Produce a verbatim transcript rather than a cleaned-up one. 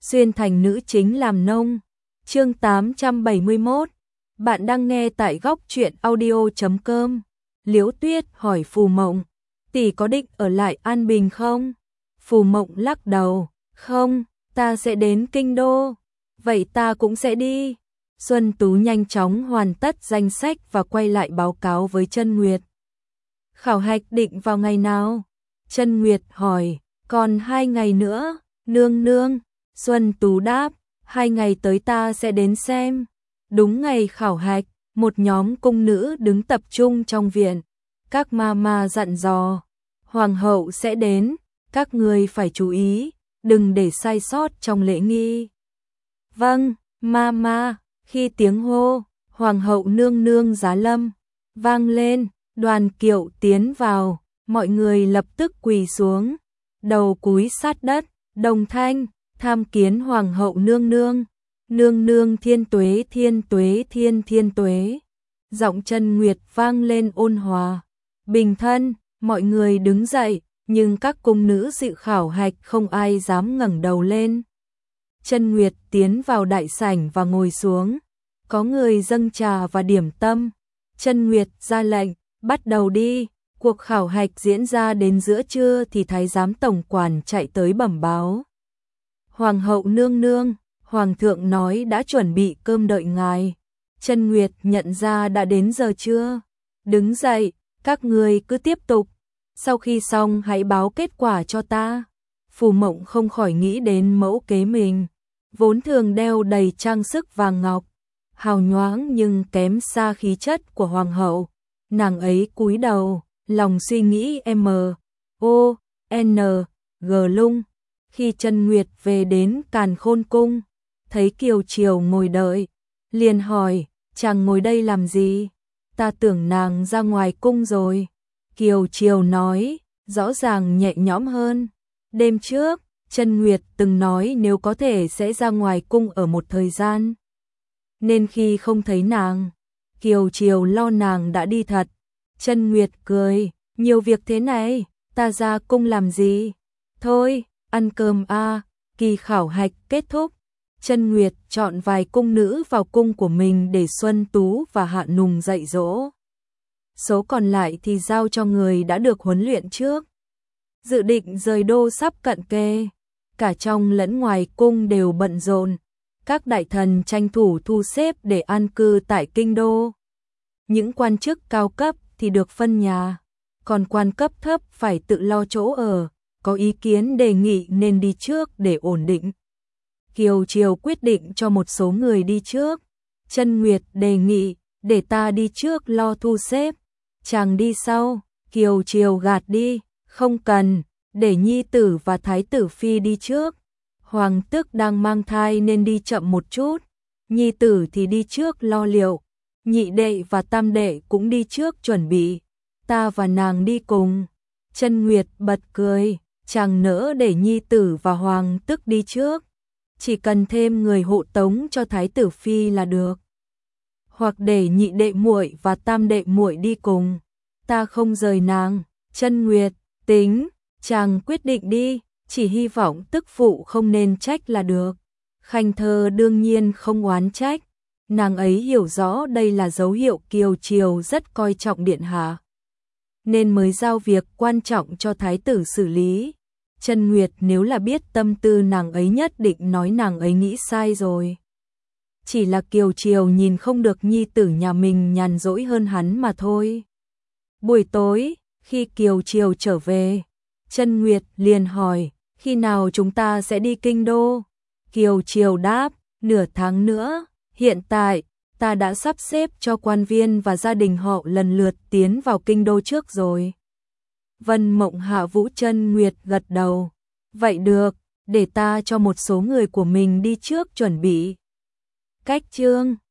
xuyên thành nữ chính làm nông. Chương tám trăm bảy mươi mốt. Bạn đang nghe tại góc truyện audio chấm com. Liễu Tuyết hỏi Phù Mộng, tỷ có định ở lại An Bình không? Phù Mộng lắc đầu, không, ta sẽ đến Kinh Đô. Vậy ta cũng sẽ đi. Xuân Tú nhanh chóng hoàn tất danh sách và quay lại báo cáo với Chân Nguyệt. Khảo hạch định vào ngày nào? Chân Nguyệt hỏi, còn hai ngày nữa, nương nương. Xuân Tú đáp, hai ngày tới ta sẽ đến xem. Đúng ngày khảo hạch, một nhóm cung nữ đứng tập trung trong viện. Các ma ma dặn dò, hoàng hậu sẽ đến, các người phải chú ý, đừng để sai sót trong lễ nghi. Vâng, ma ma. Khi tiếng hô, hoàng hậu nương nương giá lâm, vang lên, đoàn kiệu tiến vào, mọi người lập tức quỳ xuống, đầu cúi sát đất, đồng thanh, tham kiến hoàng hậu nương nương, nương nương thiên tuế thiên tuế thiên thiên tuế. Giọng Chân Nguyệt vang lên ôn hòa, bình thân, mọi người đứng dậy, nhưng các cung nữ dự khảo hạch không ai dám ngẩng đầu lên. Chân Nguyệt tiến vào đại sảnh và ngồi xuống, có người dâng trà và điểm tâm. Chân Nguyệt ra lệnh, bắt đầu đi. Cuộc khảo hạch diễn ra đến giữa trưa thì thái giám tổng quản chạy tới bẩm báo. Hoàng hậu nương nương, hoàng thượng nói đã chuẩn bị cơm đợi ngài. Chân Nguyệt nhận ra đã đến giờ trưa. Đứng dậy, các người cứ tiếp tục. Sau khi xong hãy báo kết quả cho ta. Phù Mộng không khỏi nghĩ đến mẫu kế mình, vốn thường đeo đầy trang sức vàng ngọc, hào nhoáng nhưng kém xa khí chất của hoàng hậu. Nàng ấy cúi đầu, lòng suy nghĩ M, O, N, G lung. Khi Chân Nguyệt về đến Càn Khôn Cung, thấy Kiều Triều ngồi đợi, liền hỏi, chàng ngồi đây làm gì? Ta tưởng nàng ra ngoài cung rồi. Kiều Triều nói, rõ ràng nhẹ nhõm hơn. Đêm trước, Chân Nguyệt từng nói nếu có thể sẽ ra ngoài cung ở một thời gian. Nên khi không thấy nàng, Kiều Triều lo nàng đã đi thật. Chân Nguyệt cười, nhiều việc thế này, ta ra cung làm gì? Thôi, ăn cơm a. À. Kỳ khảo hạch kết thúc, Chân Nguyệt chọn vài cung nữ vào cung của mình để Xuân Tú và Hạ Nùng dạy dỗ. Số còn lại thì giao cho người đã được huấn luyện trước. Dự định rời đô sắp cận kề, cả trong lẫn ngoài cung đều bận rộn. Các đại thần tranh thủ thu xếp để an cư tại Kinh Đô. Những quan chức cao cấp thì được phân nhà, còn quan cấp thấp phải tự lo chỗ ở, có ý kiến đề nghị nên đi trước để ổn định. Kiều Triều quyết định cho một số người đi trước. Chân Nguyệt đề nghị, để ta đi trước lo thu xếp, chàng đi sau. Kiều Triều gạt đi, không cần, để nhi tử và thái tử phi đi trước. Hoàng tước đang mang thai nên đi chậm một chút, nhi tử thì đi trước lo liệu, nhị đệ và tam đệ cũng đi trước chuẩn bị, ta và nàng đi cùng. Chân Nguyệt bật cười, chàng nỡ để nhi tử và hoàng tước đi trước, chỉ cần thêm người hộ tống cho thái tử phi là được. Hoặc để nhị đệ muội và tam đệ muội đi cùng, ta không rời nàng. Chân Nguyệt, tính, chàng quyết định đi. Chỉ hy vọng tức phụ không nên trách là được. Khanh Thơ đương nhiên không oán trách, nàng ấy hiểu rõ đây là dấu hiệu Kiều Triều rất coi trọng điện hạ, nên mới giao việc quan trọng cho thái tử xử lý. Chân Nguyệt nếu là biết tâm tư nàng ấy nhất định nói nàng ấy nghĩ sai rồi. Chỉ là Kiều Triều nhìn không được nhi tử nhà mình nhàn rỗi hơn hắn mà thôi. Buổi tối, khi Kiều Triều trở về, Chân Nguyệt liền hỏi, khi nào chúng ta sẽ đi Kinh Đô? Kiều Triều đáp, nửa tháng nữa, hiện tại, ta đã sắp xếp cho quan viên và gia đình họ lần lượt tiến vào Kinh Đô trước rồi. Vân Mộng Hạ Vũ Chân Nguyệt gật đầu, vậy được, để ta cho một số người của mình đi trước chuẩn bị. Cách chương